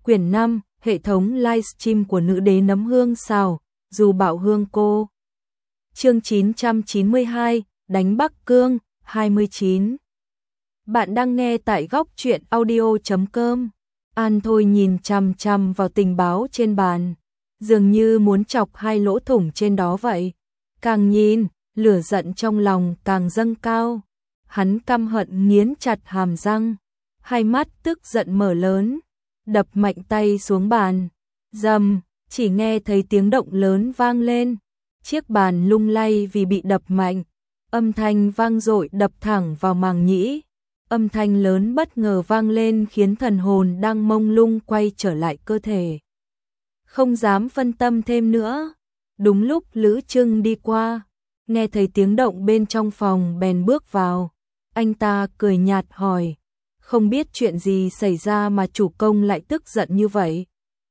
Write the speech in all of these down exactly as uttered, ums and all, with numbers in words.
Quyển năm, hệ thống livestream của nữ đế nấm hương xào, dù bạo hương cô. Chương chín trăm chín mươi hai, đánh Bắc Cương, hai mươi chín. Bạn đang nghe tại góc truyện audio chấm com. An Thôi nhìn chằm chằm vào tình báo trên bàn, dường như muốn chọc hai lỗ thủng trên đó vậy. Càng nhìn, lửa giận trong lòng càng dâng cao. Hắn căm hận nghiến chặt hàm răng, hai mắt tức giận mở lớn, đập mạnh tay xuống bàn. Rầm, chỉ nghe thấy tiếng động lớn vang lên. Chiếc bàn lung lay vì bị đập mạnh, âm thanh vang dội đập thẳng vào màng nhĩ. Âm thanh lớn bất ngờ vang lên khiến thần hồn đang mông lung quay trở lại cơ thể. Không dám phân tâm thêm nữa. Đúng lúc Lữ Trưng đi qua, nghe thấy tiếng động bên trong phòng bèn bước vào. Anh ta cười nhạt hỏi, không biết chuyện gì xảy ra mà chủ công lại tức giận như vậy.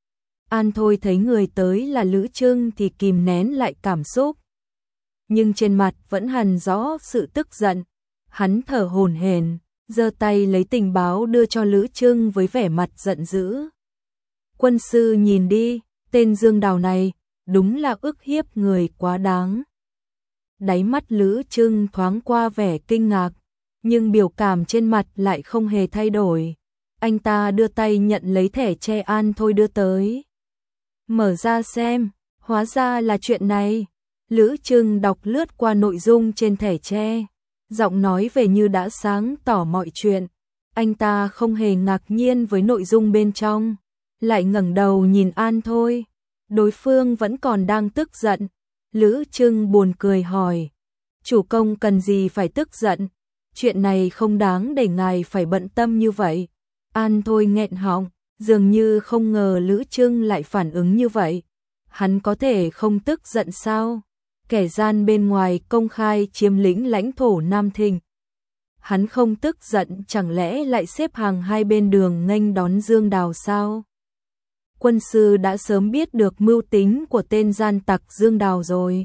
An Thôi thấy người tới là Lữ Trưng thì kìm nén lại cảm xúc, nhưng trên mặt vẫn hằn rõ sự tức giận. Hắn thở hổn hển, giơ tay lấy tình báo đưa cho Lữ Trưng với vẻ mặt giận dữ. Quân sư nhìn đi, tên Dương Đào này đúng là ức hiếp người quá đáng. Đáy mắt Lữ Trưng thoáng qua vẻ kinh ngạc, nhưng biểu cảm trên mặt lại không hề thay đổi. Anh ta đưa tay nhận lấy thẻ tre An Thôi đưa tới. Mở ra xem, hóa ra là chuyện này. Lữ Trưng đọc lướt qua nội dung trên thẻ tre, giọng nói về như đã sáng tỏ mọi chuyện. Anh ta không hề ngạc nhiên với nội dung bên trong, lại ngẩng đầu nhìn An Thôi. Đối phương vẫn còn đang tức giận. Lữ Trưng buồn cười hỏi, chủ công cần gì phải tức giận? Chuyện này không đáng để ngài phải bận tâm như vậy. An Thôi nghẹn họng, dường như không ngờ Lữ Trưng lại phản ứng như vậy. Hắn có thể không tức giận sao? Kẻ gian bên ngoài công khai chiếm lĩnh lãnh thổ Nam Thịnh. Hắn không tức giận chẳng lẽ lại xếp hàng hai bên đường nghênh đón Dương Đào sao? Quân sư đã sớm biết được mưu tính của tên gian tặc Dương Đào rồi.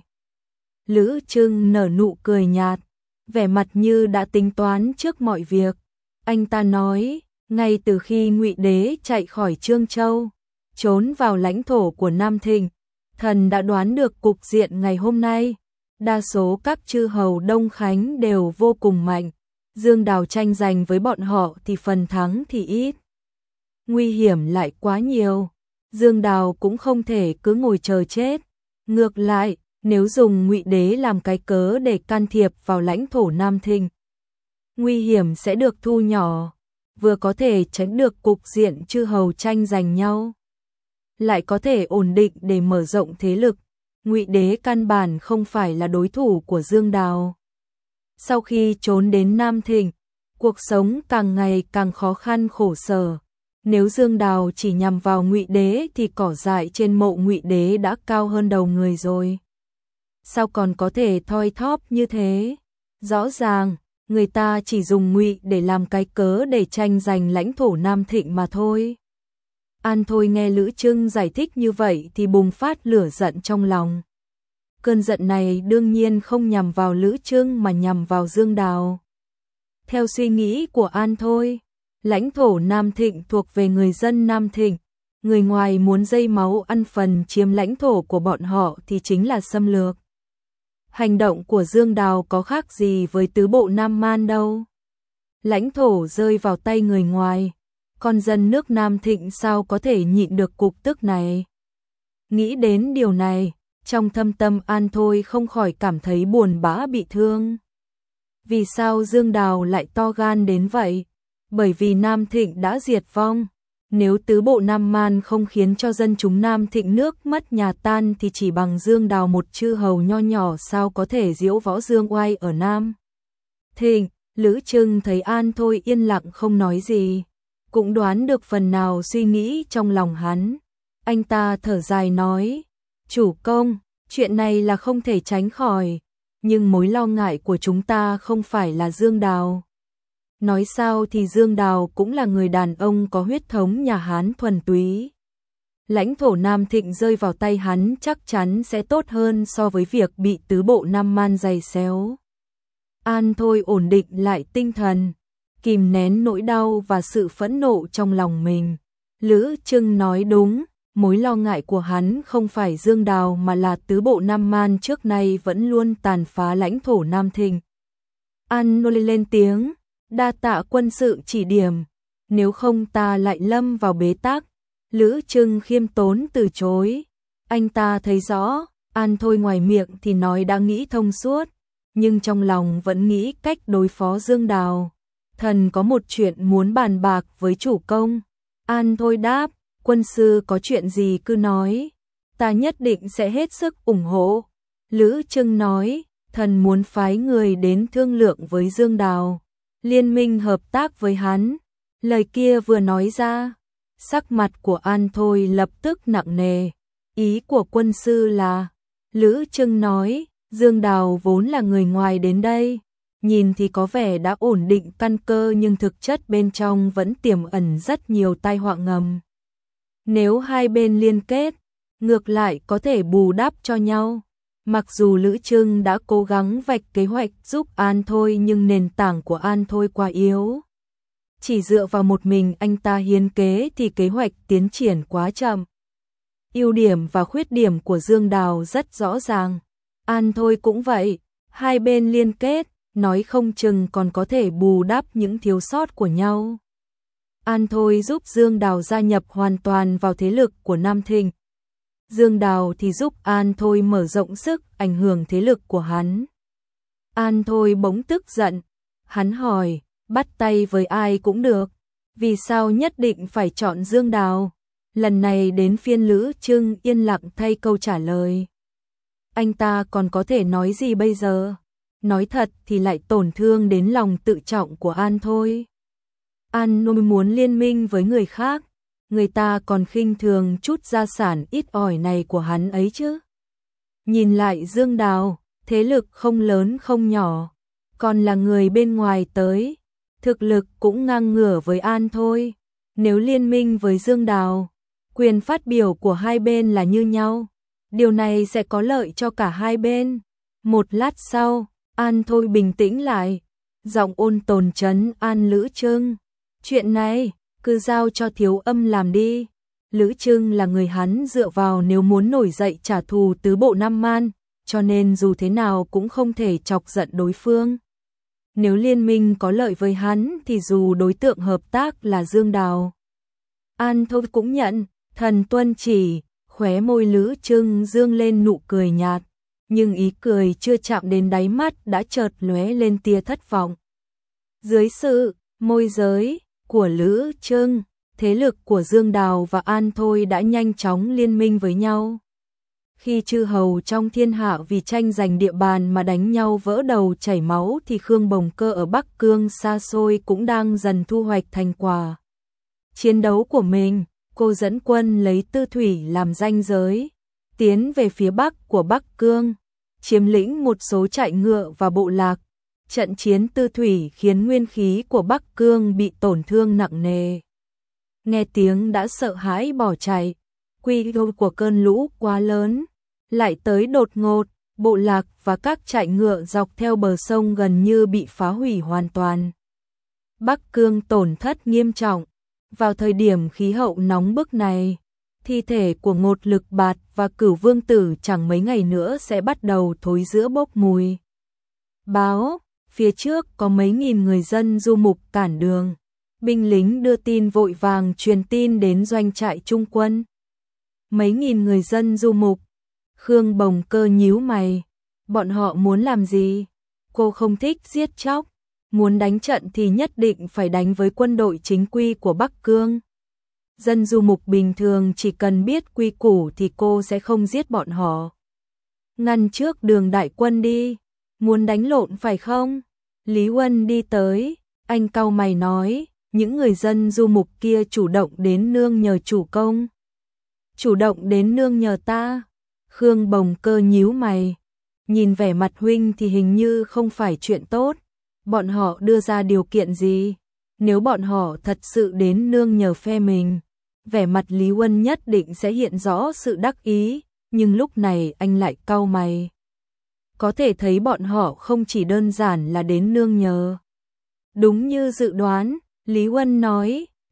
Lữ Trưng nở nụ cười nhạt, vẻ mặt như đã tính toán trước mọi việc. Anh ta nói, ngay từ khi Ngụy Đế chạy khỏi Trương Châu, trốn vào lãnh thổ của Nam Thịnh, thần đã đoán được cục diện ngày hôm nay. Đa số các chư hầu Đông Khánh đều vô cùng mạnh. Dương Đào tranh giành với bọn họ thì phần thắng thì ít, nguy hiểm lại quá nhiều. Dương Đào cũng không thể cứ ngồi chờ chết. Ngược lại, nếu dùng Ngụy Đế làm cái cớ để can thiệp vào lãnh thổ Nam Thịnh, nguy hiểm sẽ được thu nhỏ, vừa có thể tránh được cục diện chư hầu tranh giành nhau, lại có thể ổn định để mở rộng thế lực. Ngụy Đế căn bản không phải là đối thủ của Dương Đào. Sau khi trốn đến Nam Thịnh, cuộc sống càng ngày càng khó khăn khổ sở. Nếu Dương Đào chỉ nhằm vào Ngụy Đế thì cỏ dại trên mộ Ngụy Đế đã cao hơn đầu người rồi. Sao còn có thể thoi thóp như thế? Rõ ràng, người ta chỉ dùng Ngụy để làm cái cớ để tranh giành lãnh thổ Nam Thịnh mà thôi. An Thôi nghe Lữ Trưng giải thích như vậy thì bùng phát lửa giận trong lòng. Cơn giận này đương nhiên không nhằm vào Lữ Trưng mà nhằm vào Dương Đào. Theo suy nghĩ của An Thôi, lãnh thổ Nam Thịnh thuộc về người dân Nam Thịnh. Người ngoài muốn dây máu ăn phần chiếm lãnh thổ của bọn họ thì chính là xâm lược. Hành động của Dương Đào có khác gì với tứ bộ Nam Man đâu. Lãnh thổ rơi vào tay người ngoài, con dân nước Nam Thịnh sao có thể nhịn được cục tức này. Nghĩ đến điều này, trong thâm tâm An Thôi không khỏi cảm thấy buồn bã bị thương. Vì sao Dương Đào lại to gan đến vậy? Bởi vì Nam Thịnh đã diệt vong. Nếu tứ bộ Nam Man không khiến cho dân chúng Nam Thịnh nước mất nhà tan thì chỉ bằng Dương Đào một chư hầu nho nhỏ sao có thể diễu võ dương oai ở Nam Thịnh. Lữ Trưng thấy An Thôi yên lặng không nói gì, cũng đoán được phần nào suy nghĩ trong lòng hắn. Anh ta thở dài nói, chủ công, chuyện này là không thể tránh khỏi, nhưng mối lo ngại của chúng ta không phải là Dương Đào. Nói sao thì Dương Đào cũng là người đàn ông có huyết thống nhà Hán thuần túy. Lãnh thổ Nam Thịnh rơi vào tay hắn chắc chắn sẽ tốt hơn so với việc bị tứ bộ Nam Man giày xéo. An Thôi ổn định lại tinh thần, kìm nén nỗi đau và sự phẫn nộ trong lòng mình. Lữ Trưng nói đúng, mối lo ngại của hắn không phải Dương Đào mà là tứ bộ Nam Man trước nay vẫn luôn tàn phá lãnh thổ Nam Thịnh. An Nô lên tiếng, đa tạ quân sự chỉ điểm, nếu không ta lại lâm vào bế tắc. Lữ Trưng khiêm tốn từ chối, anh ta thấy rõ, An Thôi ngoài miệng thì nói đã nghĩ thông suốt, nhưng trong lòng vẫn nghĩ cách đối phó Dương Đào. Thần có một chuyện muốn bàn bạc với chủ công. An Thôi đáp, quân sư có chuyện gì cứ nói, ta nhất định sẽ hết sức ủng hộ. Lữ Trưng nói, thần muốn phái người đến thương lượng với Dương Đào, liên minh hợp tác với hắn. Lời kia vừa nói ra, sắc mặt của An Thôi lập tức nặng nề. Ý của quân sư là, Lữ Trưng nói, Dương Đào vốn là người ngoài đến đây, nhìn thì có vẻ đã ổn định căn cơ nhưng thực chất bên trong vẫn tiềm ẩn rất nhiều tai họa ngầm. Nếu hai bên liên kết, ngược lại có thể bù đắp cho nhau. Mặc dù Lữ Trưng đã cố gắng vạch kế hoạch giúp An Thôi nhưng nền tảng của An Thôi quá yếu. Chỉ dựa vào một mình anh ta hiến kế thì kế hoạch tiến triển quá chậm. Ưu điểm và khuyết điểm của Dương Đào rất rõ ràng. An Thôi cũng vậy, hai bên liên kết, nói không chừng còn có thể bù đắp những thiếu sót của nhau. An Thôi giúp Dương Đào gia nhập hoàn toàn vào thế lực của Nam Thịnh. Dương Đào thì giúp An Thôi mở rộng sức ảnh hưởng thế lực của hắn. An Thôi bỗng tức giận, hắn hỏi, bắt tay với ai cũng được, vì sao nhất định phải chọn Dương Đào? Lần này đến phiên Lữ Trưng yên lặng thay câu trả lời. Anh ta còn có thể nói gì bây giờ? Nói thật thì lại tổn thương đến lòng tự trọng của An Thôi. An Thôi muốn liên minh với người khác, người ta còn khinh thường chút gia sản ít ỏi này của hắn ấy chứ. Nhìn lại Dương Đào, thế lực không lớn không nhỏ, còn là người bên ngoài tới, thực lực cũng ngang ngửa với An Thôi. Nếu liên minh với Dương Đào, quyền phát biểu của hai bên là như nhau, điều này sẽ có lợi cho cả hai bên. Một lát sau, An Thôi bình tĩnh lại, giọng ôn tồn trấn an Lữ Trưng. Chuyện này, cứ giao cho Thiếu Âm làm đi. Lữ Trưng là người hắn dựa vào nếu muốn nổi dậy trả thù tứ bộ Nam Man, cho nên dù thế nào cũng không thể chọc giận đối phương. Nếu liên minh có lợi với hắn thì dù đối tượng hợp tác là Dương Đào, An Thôi cũng nhận. Thần tuân chỉ, khóe môi Lữ Trưng dương lên nụ cười nhạt, nhưng ý cười chưa chạm đến đáy mắt đã chợt lóe lên tia thất vọng. Dưới sự môi giới của Lữ Trưng, thế lực của Dương Đào và An Thôi đã nhanh chóng liên minh với nhau. Khi chư hầu trong thiên hạ vì tranh giành địa bàn mà đánh nhau vỡ đầu chảy máu thì Khương Bồng Cơ ở Bắc Cương xa xôi cũng đang dần thu hoạch thành quả chiến đấu của mình. Cô dẫn quân lấy Tư Thủy làm ranh giới, tiến về phía bắc của Bắc Cương, chiếm lĩnh một số trại ngựa và bộ lạc. Trận chiến Tư Thủy khiến nguyên khí của Bắc Cương bị tổn thương nặng nề. Nghe tiếng đã sợ hãi bỏ chạy, quy mô của cơn lũ quá lớn, lại tới đột ngột, bộ lạc và các trại ngựa dọc theo bờ sông gần như bị phá hủy hoàn toàn. Bắc Cương tổn thất nghiêm trọng. Vào thời điểm khí hậu nóng bức này, thi thể của Ngột Lực Bạt và Cửu Vương Tử chẳng mấy ngày nữa sẽ bắt đầu thối rữa bốc mùi. Báo, phía trước có mấy nghìn người dân du mục cản đường. Binh lính đưa tin vội vàng truyền tin đến doanh trại trung quân. Mấy nghìn người dân du mục. Khương Bồng Cơ nhíu mày. Bọn họ muốn làm gì? Cô không thích giết chóc. Muốn đánh trận thì nhất định phải đánh với quân đội chính quy của Bắc Cương. Dân du mục bình thường chỉ cần biết quy củ thì cô sẽ không giết bọn họ. Ngăn trước đường đại quân đi. Muốn đánh lộn phải không? Lý Huân đi tới, anh cau mày nói, những người dân du mục kia chủ động đến nương nhờ chủ công. Chủ động đến nương nhờ ta. Khương Bồng Cơ nhíu mày. Nhìn vẻ mặt huynh thì hình như không phải chuyện tốt. Bọn họ đưa ra điều kiện gì? Nếu bọn họ thật sự đến nương nhờ phe mình, vẻ mặt Lý Huân nhất định sẽ hiện rõ sự đắc ý, nhưng lúc này anh lại cau mày. Có thể thấy bọn họ không chỉ đơn giản là đến nương nhờ. Đúng như dự đoán, Lý Huân nói,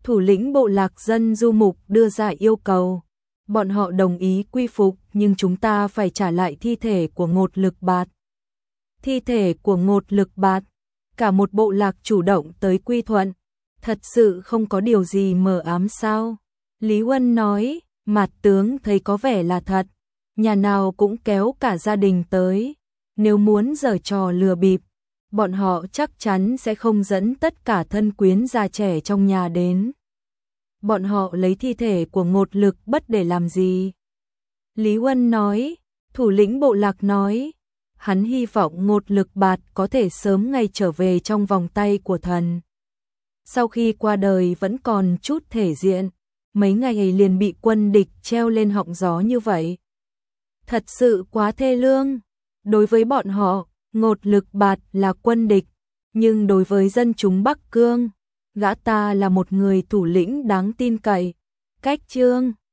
Thủ lĩnh bộ lạc dân du mục đưa ra yêu cầu. Bọn họ đồng ý quy phục, nhưng chúng ta phải trả lại thi thể của Ngột Lực Bạt. Thi thể của Ngột Lực Bạt, cả một bộ lạc chủ động tới quy thuận. Thật sự không có điều gì mờ ám sao? Lý Huân nói, Mạt tướng thấy có vẻ là thật. Nhà nào cũng kéo cả gia đình tới. Nếu muốn giở trò lừa bịp, bọn họ chắc chắn sẽ không dẫn tất cả thân quyến già trẻ trong nhà đến. Bọn họ lấy thi thể của Ngột Lực Bất để làm gì? Lý Huân nói, thủ lĩnh bộ lạc nói, hắn hy vọng Ngột Lực Bạt có thể sớm ngày trở về trong vòng tay của thần. Sau khi qua đời vẫn còn chút thể diện, mấy ngày ấy liền bị quân địch treo lên họng gió như vậy. Thật sự quá thê lương. Đối với bọn họ, Ngột Lực Bạt là quân địch, nhưng đối với dân chúng Bắc Cương, gã ta là một người thủ lĩnh đáng tin cậy. Cách chương